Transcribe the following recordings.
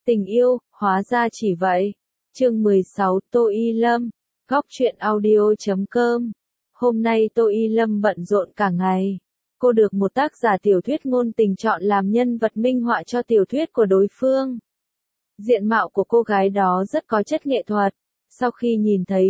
Tình yêu, hóa ra chỉ vậy. Chương 16, Tô Y Lâm, góc truyện audio.com. Hôm nay Tô Y Lâm bận rộn cả ngày. Cô được một tác giả tiểu thuyết ngôn tình chọn làm nhân vật minh họa cho tiểu thuyết của đối phương. Diện mạo của cô gái đó rất có chất nghệ thuật. Sau khi nhìn thấy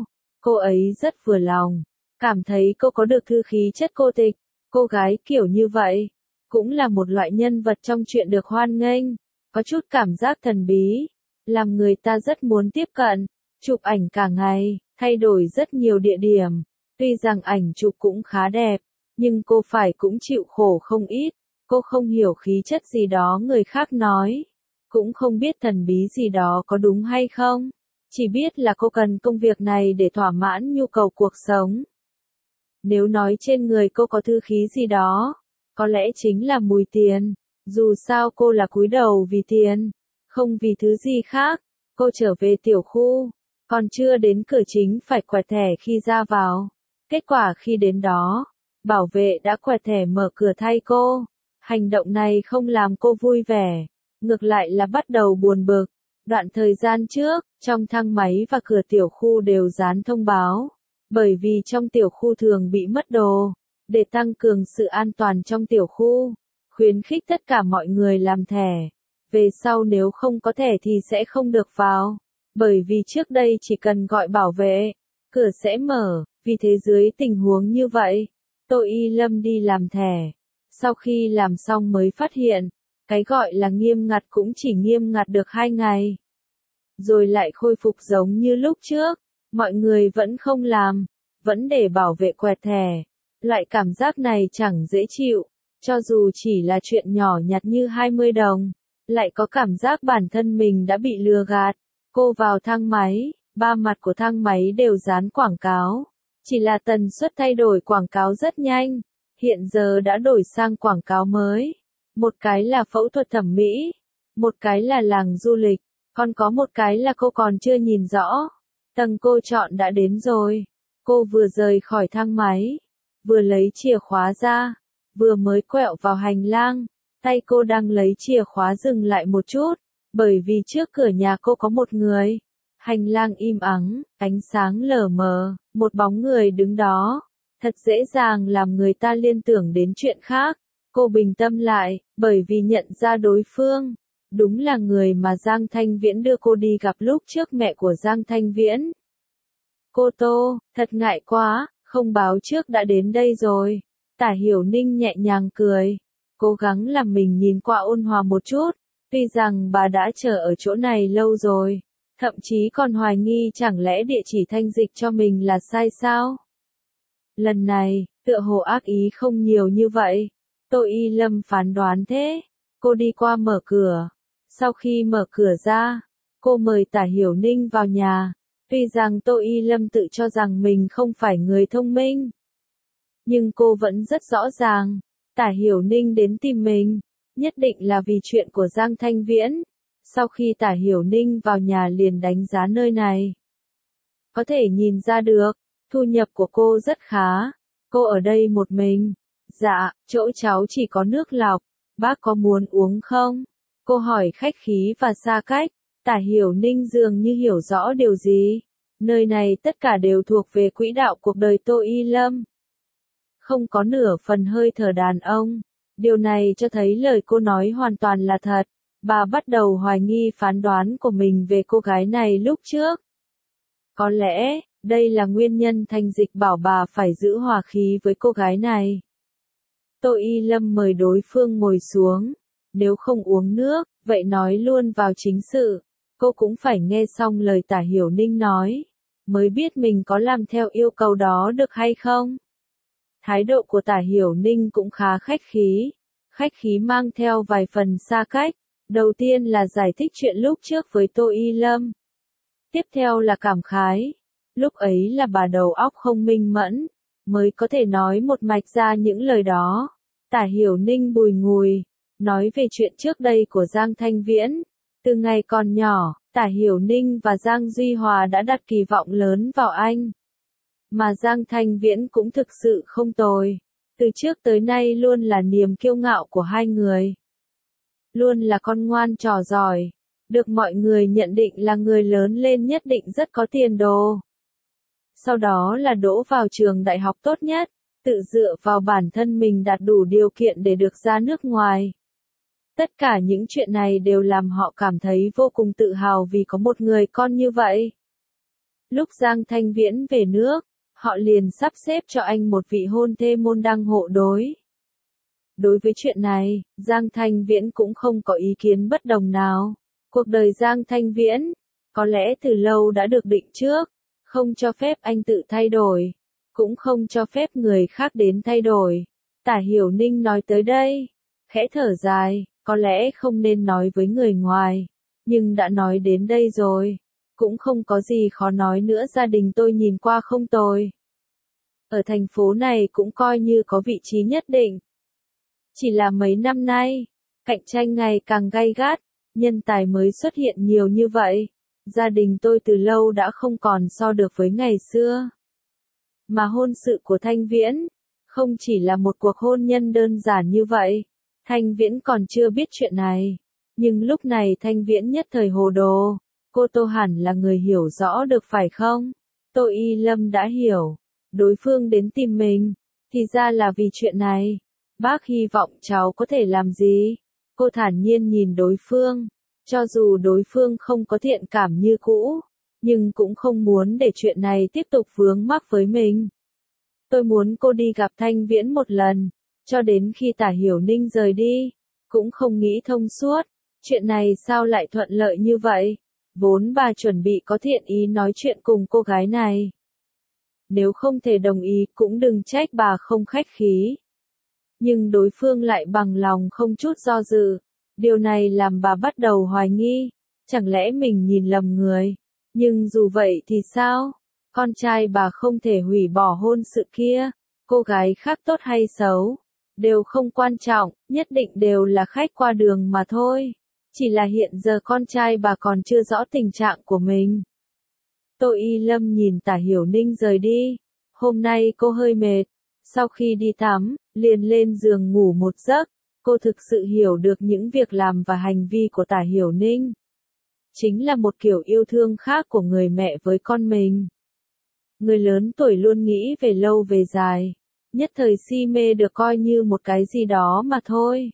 cô ấy rất vừa lòng. Cảm thấy cô có được thư khí chất cô tịch. Cô gái kiểu như vậy, cũng là một loại nhân vật trong truyện được hoan nghênh. Có chút cảm giác thần bí, làm người ta rất muốn tiếp cận, chụp ảnh cả ngày, thay đổi rất nhiều địa điểm. Tuy rằng ảnh chụp cũng khá đẹp, nhưng cô phải cũng chịu khổ không ít. Cô không hiểu khí chất gì đó người khác nói, cũng không biết thần bí gì đó có đúng hay không. Chỉ biết là cô cần công việc này để thỏa mãn nhu cầu cuộc sống. Nếu nói trên người cô có thư khí gì đó, có lẽ chính là mùi tiền. Dù sao cô là cúi đầu vì tiền, không vì thứ gì khác. Cô trở về tiểu khu, còn chưa đến cửa chính phải quẹt thẻ khi ra vào. Kết quả khi đến đó, bảo vệ đã quẹt thẻ mở cửa thay cô. Hành động này không làm cô vui vẻ, ngược lại là bắt đầu buồn bực. Đoạn thời gian trước, trong thang máy và cửa tiểu khu đều dán thông báo, bởi vì trong tiểu khu thường bị mất đồ. Để tăng cường sự an toàn trong tiểu khu, khuyến khích tất cả mọi người làm thẻ. Về sau nếu không có thẻ thì sẽ không được vào. Bởi vì trước đây chỉ cần gọi bảo vệ, cửa sẽ mở. Vì thế dưới tình huống như vậy, Tô Y Lâm đi làm thẻ. Sau khi làm xong mới phát hiện, cái gọi là nghiêm ngặt cũng chỉ nghiêm ngặt được 2 ngày. Rồi lại khôi phục giống như lúc trước. Mọi người vẫn không làm, vẫn để bảo vệ quẹt thẻ. Loại cảm giác này chẳng dễ chịu. Cho dù chỉ là chuyện nhỏ nhặt như 20 đồng, lại có cảm giác bản thân mình đã bị lừa gạt. Cô vào thang máy, 3 mặt của thang máy đều dán quảng cáo. Chỉ là tần suất thay đổi quảng cáo rất nhanh. Hiện giờ đã đổi sang quảng cáo mới. Một cái là phẫu thuật thẩm mỹ, một cái là làng du lịch, còn có một cái là cô còn chưa nhìn rõ. Tầng cô chọn đã đến rồi. Cô vừa rời khỏi thang máy, vừa lấy chìa khóa ra, vừa mới quẹo vào hành lang, tay cô đang lấy chìa khóa dừng lại một chút, bởi vì trước cửa nhà cô có một người. Hành lang im ắng, ánh sáng lờ mờ, một bóng người đứng đó, thật dễ dàng làm người ta liên tưởng đến chuyện khác. Cô bình tâm lại, bởi vì nhận ra đối phương, đúng là người mà Giang Thanh Viễn đưa cô đi gặp lúc trước mẹ của Giang Thanh Viễn. Cô Tô, thật ngại quá, không báo trước đã đến đây rồi. Tả Hiểu Ninh nhẹ nhàng cười, cố gắng làm mình nhìn qua ôn hòa một chút, tuy rằng bà đã chờ ở chỗ này lâu rồi, thậm chí còn hoài nghi chẳng lẽ địa chỉ thanh dịch cho mình là sai sao. Lần này, tựa hồ ác ý không nhiều như vậy. Tô Y Lâm phán đoán thế. Cô đi qua mở cửa. Sau khi mở cửa ra, cô mời Tả Hiểu Ninh vào nhà. Tuy rằng Tô Y Lâm tự cho rằng mình không phải người thông minh, nhưng cô vẫn rất rõ ràng, Tả Hiểu Ninh đến tìm mình, nhất định là vì chuyện của Giang Thanh Viễn. Sau khi Tả Hiểu Ninh vào nhà liền đánh giá nơi này. Có thể nhìn ra được, thu nhập của cô rất khá. Cô ở đây một mình. Dạ, chỗ cháu chỉ có nước lọc, bác có muốn uống không? Cô hỏi khách khí và xa cách. Tả Hiểu Ninh dường như hiểu rõ điều gì. Nơi này tất cả đều thuộc về quỹ đạo cuộc đời Tô Y Lâm. Không có nửa phần hơi thở đàn ông. Điều này cho thấy lời cô nói hoàn toàn là thật. Bà bắt đầu hoài nghi phán đoán của mình về cô gái này lúc trước. Có lẽ, đây là nguyên nhân Thanh Dịch bảo bà phải giữ hòa khí với cô gái này. Tô Y Lâm mời đối phương ngồi xuống. Nếu không uống nước, vậy nói luôn vào chính sự. Cô cũng phải nghe xong lời Tả Hiểu Ninh nói, mới biết mình có làm theo yêu cầu đó được hay không. Thái độ của Tả Hiểu Ninh cũng khá khách khí mang theo vài phần xa cách. Đầu tiên là giải thích chuyện lúc trước với Tô Y Lâm. Tiếp theo là cảm khái. Lúc ấy là bà đầu óc không minh mẫn, mới có thể nói một mạch ra những lời đó. Tả Hiểu Ninh bùi ngùi, nói về chuyện trước đây của Giang Thanh Viễn. Từ ngày còn nhỏ, Tả Hiểu Ninh và Giang Duy Hòa đã đặt kỳ vọng lớn vào anh. Mà Giang Thanh Viễn cũng thực sự không tồi. Từ trước tới nay luôn là niềm kiêu ngạo của hai người. Luôn là con ngoan trò giỏi. được mọi người nhận định là người lớn lên nhất định rất có tiền đồ. Sau đó là đỗ vào trường đại học tốt nhất, tự dựa vào bản thân mình đạt đủ điều kiện để được ra nước ngoài. Tất cả những chuyện này đều làm họ cảm thấy vô cùng tự hào vì có một người con như vậy. Lúc Giang Thanh Viễn về nước, họ liền sắp xếp cho anh một vị hôn thê môn đăng hộ đối. Đối với chuyện này, Giang Thanh Viễn cũng không có ý kiến bất đồng nào. Cuộc đời Giang Thanh Viễn, có lẽ từ lâu đã được định trước, không cho phép anh tự thay đổi, cũng không cho phép người khác đến thay đổi. Tả Hiểu Ninh nói tới đây, khẽ thở dài, có lẽ không nên nói với người ngoài, nhưng đã nói đến đây rồi, cũng không có gì khó nói nữa. Gia đình tôi nhìn qua không tồi. Ở thành phố này cũng coi như có vị trí nhất định. Chỉ là mấy năm nay, cạnh tranh ngày càng gay gắt, nhân tài mới xuất hiện nhiều như vậy. Gia đình tôi từ lâu đã không còn so được với ngày xưa. Mà hôn sự của Thanh Viễn, không chỉ là một cuộc hôn nhân đơn giản như vậy. Thanh Viễn còn chưa biết chuyện này. Nhưng lúc này Thanh Viễn nhất thời hồ đồ. Cô Tô hẳn là người hiểu rõ được phải không? Tô Y Lâm đã hiểu. Đối phương đến tìm mình, thì ra là vì chuyện này. Bác hy vọng cháu có thể làm gì? Cô thản nhiên nhìn đối phương. Cho dù đối phương không có thiện cảm như cũ, nhưng cũng không muốn để chuyện này tiếp tục vướng mắc với mình. Tôi muốn cô đi gặp Thanh Viễn một lần, cho đến khi Tả Hiểu Ninh rời đi, cũng không nghĩ thông suốt. Chuyện này sao lại thuận lợi như vậy? Vốn bà chuẩn bị có thiện ý nói chuyện cùng cô gái này. Nếu không thể đồng ý cũng đừng trách bà không khách khí. Nhưng đối phương lại bằng lòng không chút do dự. Điều này làm bà bắt đầu hoài nghi. Chẳng lẽ mình nhìn lầm người? Nhưng dù vậy thì sao? Con trai bà không thể hủy bỏ hôn sự kia. Cô gái khác tốt hay xấu, đều không quan trọng, nhất định đều là khách qua đường mà thôi. Chỉ là hiện giờ con trai bà còn chưa rõ tình trạng của mình. Tô Y Lâm nhìn Tả Hiểu Ninh rời đi. Hôm nay cô hơi mệt. Sau khi đi tắm, liền lên giường ngủ một giấc. Cô thực sự hiểu được những việc làm và hành vi của Tả Hiểu Ninh. Chính là một kiểu yêu thương khác của người mẹ với con mình. Người lớn tuổi luôn nghĩ về lâu về dài. Nhất thời si mê được coi như một cái gì đó mà thôi.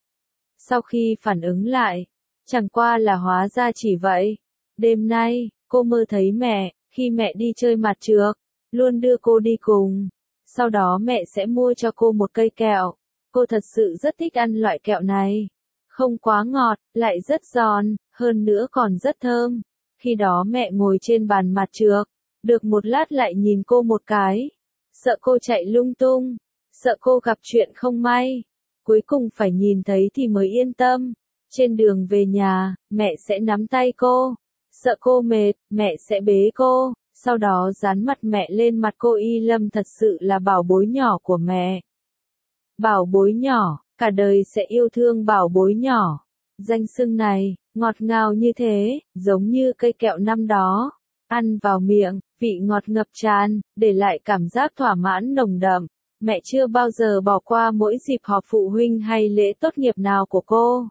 Sau khi phản ứng lại, chẳng qua là hóa ra chỉ vậy. Đêm nay, cô mơ thấy mẹ, khi mẹ đi chơi mặt trược, luôn đưa cô đi cùng. Sau đó mẹ sẽ mua cho cô một cây kẹo. Cô thật sự rất thích ăn loại kẹo này. Không quá ngọt, lại rất giòn, hơn nữa còn rất thơm. Khi đó mẹ ngồi trên bàn mặt trược, được một lát lại nhìn cô một cái. Sợ cô chạy lung tung, sợ cô gặp chuyện không may. Cuối cùng phải nhìn thấy thì mới yên tâm. Trên đường về nhà, mẹ sẽ nắm tay cô. Sợ cô mệt, mẹ sẽ bế cô. Sau đó dán mặt mẹ lên mặt cô. Y Lâm thật sự là bảo bối nhỏ của mẹ. Bảo bối nhỏ, cả đời sẽ yêu thương bảo bối nhỏ. Danh xưng này, ngọt ngào như thế, giống như cây kẹo năm đó. Ăn vào miệng, vị ngọt ngập tràn, để lại cảm giác thỏa mãn nồng đậm. Mẹ chưa bao giờ bỏ qua mỗi dịp họp phụ huynh hay lễ tốt nghiệp nào của cô.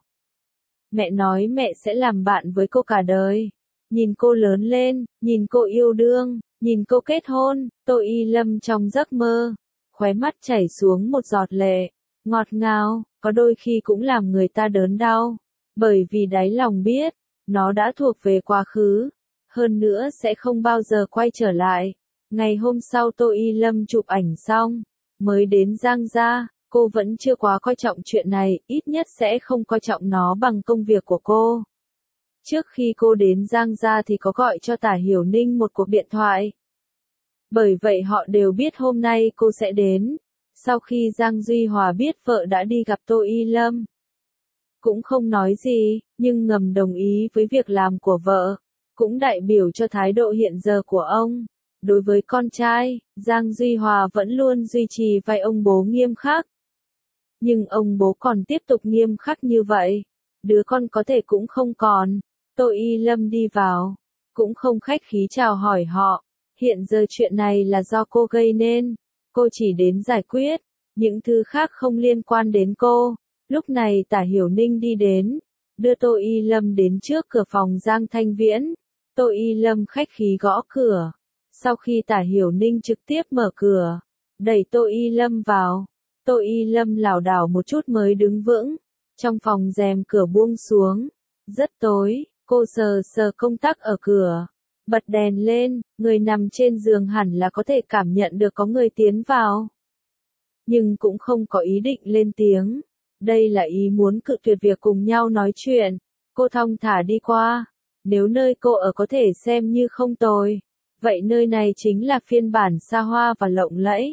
Mẹ nói mẹ sẽ làm bạn với cô cả đời. Nhìn cô lớn lên, nhìn cô yêu đương, nhìn cô kết hôn. Tô Y Lâm trong giấc mơ, khóe mắt chảy xuống một giọt lệ. Ngọt ngào, có đôi khi cũng làm người ta đớn đau. Bởi vì đáy lòng biết, nó đã thuộc về quá khứ. Hơn nữa sẽ không bao giờ quay trở lại. Ngày hôm sau Tô Y Lâm chụp ảnh xong, mới đến Giang gia, cô vẫn chưa quá coi trọng chuyện này, ít nhất sẽ không coi trọng nó bằng công việc của cô. Trước khi cô đến Giang gia thì có gọi cho Tả Hiểu Ninh một cuộc điện thoại. Bởi vậy họ đều biết hôm nay cô sẽ đến. Sau khi Giang Duy Hòa biết vợ đã đi gặp Tô Y Lâm, cũng không nói gì, nhưng ngầm đồng ý với việc làm của vợ, cũng đại biểu cho thái độ hiện giờ của ông. Đối với con trai, Giang Duy Hòa vẫn luôn duy trì vai ông bố nghiêm khắc. Nhưng ông bố còn tiếp tục nghiêm khắc như vậy, đứa con có thể cũng không còn. Tô Y Lâm đi vào, cũng không khách khí chào hỏi họ. Hiện giờ chuyện này là do cô gây nên, cô chỉ đến giải quyết, những thứ khác không liên quan đến cô. Lúc này Tả Hiểu Ninh đi đến, đưa Tô Y Lâm đến trước cửa phòng Giang Thanh Viễn. Tô Y Lâm khách khí gõ cửa. Sau khi Tả Hiểu Ninh trực tiếp mở cửa, đẩy Tô Y Lâm vào. Tô Y Lâm lảo đảo một chút mới đứng vững. Trong phòng rèm cửa buông xuống. Rất tối, cô sờ sờ công tắc ở cửa. Bật đèn lên, người nằm trên giường hẳn là có thể cảm nhận được có người tiến vào. Nhưng cũng không có ý định lên tiếng. Đây là ý muốn cự tuyệt việc cùng nhau nói chuyện. Cô thong thả đi qua. Nếu nơi cô ở có thể xem như không tồi, vậy nơi này chính là phiên bản xa hoa và lộng lẫy.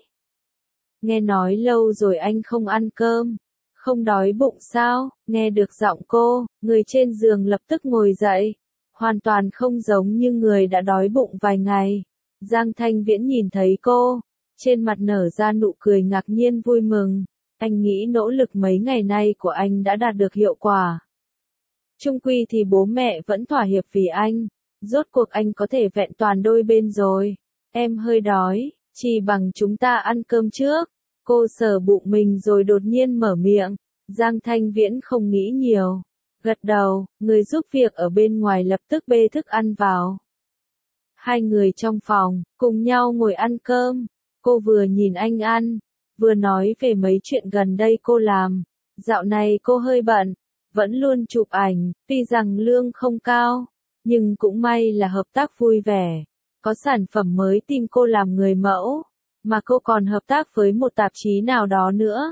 Nghe nói lâu rồi anh không ăn cơm. Không đói bụng sao? Nghe được giọng cô, người trên giường lập tức ngồi dậy. Hoàn toàn không giống như người đã đói bụng vài ngày. Giang Thanh Viễn nhìn thấy cô, trên mặt nở ra nụ cười ngạc nhiên vui mừng. Anh nghĩ nỗ lực mấy ngày nay của anh đã đạt được hiệu quả. Chung quy thì bố mẹ vẫn thỏa hiệp vì anh. Rốt cuộc anh có thể vẹn toàn đôi bên rồi. Em hơi đói, chỉ bằng chúng ta ăn cơm trước. Cô sờ bụng mình rồi đột nhiên mở miệng. Giang Thanh Viễn không nghĩ nhiều. Gật đầu, người giúp việc ở bên ngoài lập tức bê thức ăn vào. Hai người trong phòng, cùng nhau ngồi ăn cơm. Cô vừa nhìn anh ăn, vừa nói về mấy chuyện gần đây cô làm. Dạo này cô hơi bận, vẫn luôn chụp ảnh, tuy rằng lương không cao, nhưng cũng may là hợp tác vui vẻ. Có sản phẩm mới tìm cô làm người mẫu, mà cô còn hợp tác với một tạp chí nào đó nữa.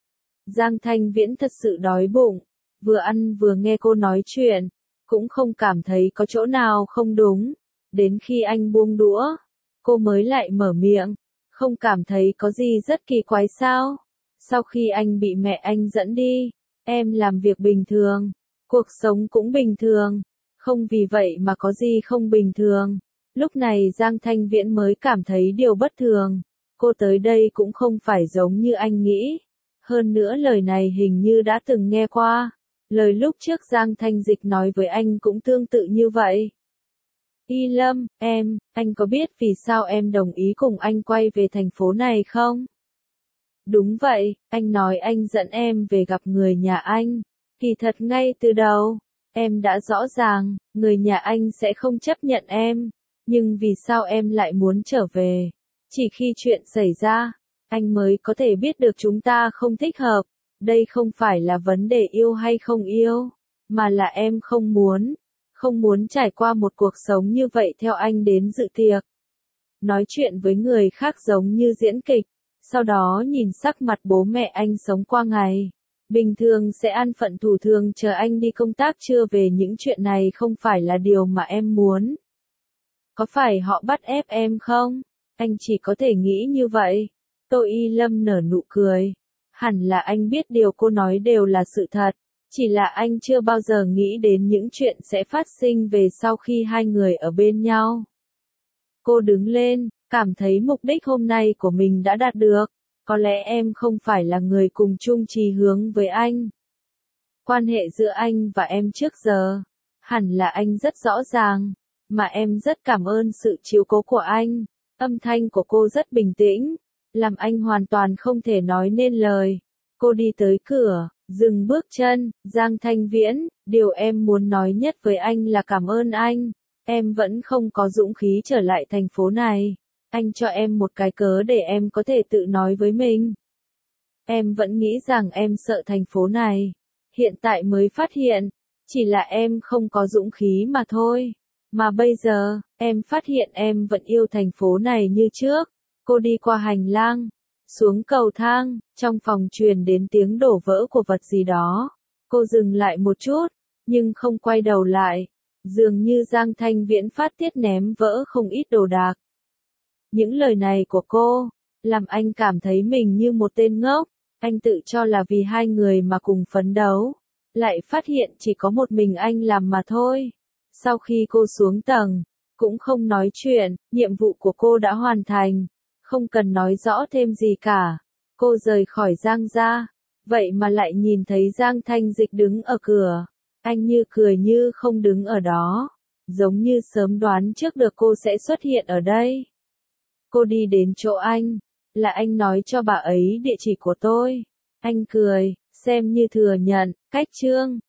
Giang Thanh Viễn thật sự đói bụng, vừa ăn vừa nghe cô nói chuyện, cũng không cảm thấy có chỗ nào không đúng. Đến khi anh buông đũa, cô mới lại mở miệng, không cảm thấy có gì rất kỳ quái sao? Sau khi anh bị mẹ anh dẫn đi, em làm việc bình thường, cuộc sống cũng bình thường, không vì vậy mà có gì không bình thường. Lúc này Giang Thanh Viễn mới cảm thấy điều bất thường, cô tới đây cũng không phải giống như anh nghĩ. Hơn nữa lời này hình như đã từng nghe qua, lời lúc trước Giang Thanh Dịch nói với anh cũng tương tự như vậy. Y Lâm, anh có biết vì sao em đồng ý cùng anh quay về thành phố này không? Đúng vậy, anh nói anh dẫn em về gặp người nhà anh. Kỳ thật ngay từ đầu, em đã rõ ràng, người nhà anh sẽ không chấp nhận em. Nhưng vì sao em lại muốn trở về? Chỉ khi chuyện xảy ra, anh mới có thể biết được chúng ta không thích hợp. Đây không phải là vấn đề yêu hay không yêu, mà là em không muốn trải qua một cuộc sống như vậy theo anh đến dự tiệc. Nói chuyện với người khác giống như diễn kịch, sau đó nhìn sắc mặt bố mẹ anh sống qua ngày. Bình thường sẽ an phận thủ thường chờ anh đi công tác trưa về, những chuyện này không phải là điều mà em muốn. Có phải họ bắt ép em không? Anh chỉ có thể nghĩ như vậy. Tô Y Lâm nở nụ cười. Hẳn là anh biết điều cô nói đều là sự thật. Chỉ là anh chưa bao giờ nghĩ đến những chuyện sẽ phát sinh về sau khi hai người ở bên nhau. Cô đứng lên, cảm thấy mục đích hôm nay của mình đã đạt được. Có lẽ em không phải là người cùng chung chí hướng với anh. Quan hệ giữa anh và em trước giờ, hẳn là anh rất rõ ràng, mà em rất cảm ơn sự chiếu cố của anh. Âm thanh của cô rất bình tĩnh, làm anh hoàn toàn không thể nói nên lời. Cô đi tới cửa, dừng bước chân. Giang Thanh Viễn, điều em muốn nói nhất với anh là cảm ơn anh. Em vẫn không có dũng khí trở lại thành phố này. Anh cho em một cái cớ để em có thể tự nói với mình. Em vẫn nghĩ rằng em sợ thành phố này. Hiện tại mới phát hiện, chỉ là em không có dũng khí mà thôi. Mà bây giờ, em phát hiện em vẫn yêu thành phố này như trước. Cô đi qua hành lang, xuống cầu thang, trong phòng truyền đến tiếng đổ vỡ của vật gì đó. Cô dừng lại một chút, nhưng không quay đầu lại. Dường như Giang Thanh Viễn phát tiết ném vỡ không ít đồ đạc. Những lời này của cô, làm anh cảm thấy mình như một tên ngốc. Anh tự cho là vì hai người mà cùng phấn đấu. Lại phát hiện chỉ có một mình anh làm mà thôi. Sau khi cô xuống tầng, cũng không nói chuyện, nhiệm vụ của cô đã hoàn thành. Không cần nói rõ thêm gì cả. Cô rời khỏi Giang gia. Vậy mà lại nhìn thấy Giang Thanh Dịch đứng ở cửa. Anh như cười như không đứng ở đó. Giống như sớm đoán trước được cô sẽ xuất hiện ở đây. Cô đi đến chỗ anh. Là anh nói cho bà ấy địa chỉ của tôi. Anh cười, xem như thừa nhận. Cách chương